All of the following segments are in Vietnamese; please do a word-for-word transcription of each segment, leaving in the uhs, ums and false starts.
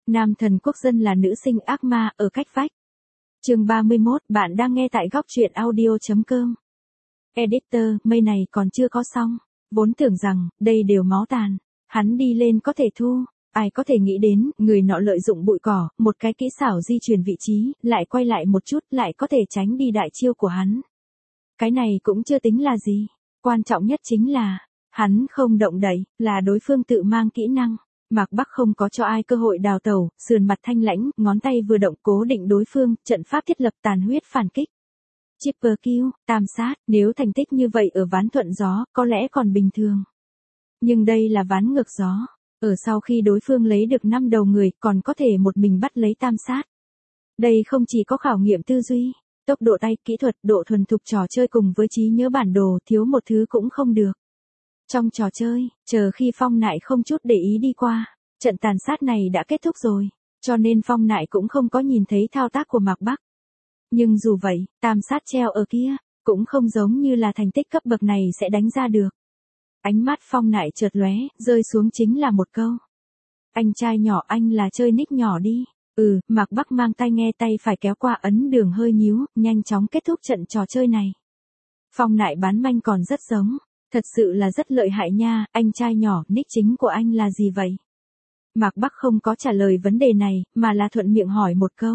Nam thần quốc dân là nữ sinh ác ma ở cách vách. Chương ba mươi mốt, bạn đang nghe tại góc truyện audio chấm com. Editor, mây này còn chưa có xong. Vốn tưởng rằng, đây đều máu tàn. Hắn đi lên có thể thu. Ai có thể nghĩ đến, người nọ lợi dụng bụi cỏ, một cái kỹ xảo di chuyển vị trí, lại quay lại một chút, lại có thể tránh đi đại chiêu của hắn. Cái này cũng chưa tính là gì. Quan trọng nhất chính là, hắn không động đậy, là đối phương tự mang kỹ năng. Mạc Bắc không có cho ai cơ hội đào tẩu, sườn mặt thanh lãnh, ngón tay vừa động cố định đối phương, trận pháp thiết lập tàn huyết phản kích. Triple kill, tam sát, nếu thành tích như vậy ở ván thuận gió, có lẽ còn bình thường. Nhưng đây là ván ngược gió. Ở sau khi đối phương lấy được năm đầu người, còn có thể một mình bắt lấy tam sát. Đây không chỉ có khảo nghiệm tư duy, tốc độ tay, kỹ thuật, độ thuần thục trò chơi cùng với trí nhớ bản đồ, thiếu một thứ cũng không được. Trong trò chơi, chờ khi Phong Nại không chút để ý đi qua, trận tàn sát này đã kết thúc rồi, cho nên Phong Nại cũng không có nhìn thấy thao tác của Mạc Bắc. Nhưng dù vậy, tam sát treo ở kia, cũng không giống như là thành tích cấp bậc này sẽ đánh ra được. Ánh mắt Phong Nại chợt lóe, rơi xuống chính là một câu. Anh trai nhỏ, anh là chơi nick nhỏ đi. Ừ, Mạc Bắc mang tai nghe, tay phải kéo qua ấn đường hơi nhíu, nhanh chóng kết thúc trận trò chơi này. Phong Nại bán manh còn rất giống. Thật sự là rất lợi hại nha, anh trai nhỏ, nick chính của anh là gì vậy? Mạc Bắc không có trả lời vấn đề này, mà là thuận miệng hỏi một câu.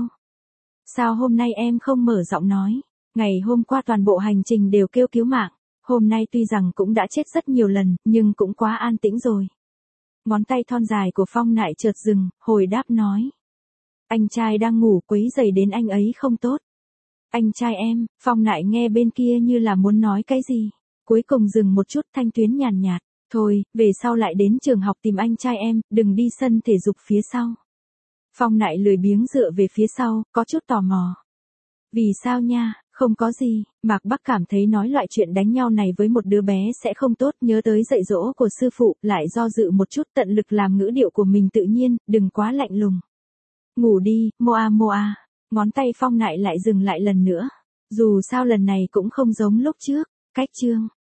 Sao hôm nay em không mở giọng nói? Ngày hôm qua toàn bộ hành trình đều kêu cứu mạng. Hôm nay tuy rằng cũng đã chết rất nhiều lần, nhưng cũng quá an tĩnh rồi. Ngón tay thon dài của Phong Nại chợt dừng, hồi đáp nói. Anh trai đang ngủ, quấy rầy đến anh ấy không tốt. Anh trai em, Phong Nại nghe bên kia như là muốn nói cái gì. Cuối cùng dừng một chút, thanh tuyến nhàn nhạt, thôi, về sau lại đến trường học tìm anh trai em, đừng đi sân thể dục phía sau. Phong Nại lười biếng dựa về phía sau, có chút tò mò. Vì sao nha, không có gì, Mạc Bắc cảm thấy nói loại chuyện đánh nhau này với một đứa bé sẽ không tốt, nhớ tới dạy dỗ của sư phụ, lại do dự một chút, tận lực làm ngữ điệu của mình tự nhiên, đừng quá lạnh lùng. Ngủ đi, Moa Moa, ngón tay Phong Nại lại dừng lại lần nữa. Dù sao lần này cũng không giống lúc trước. Cách chương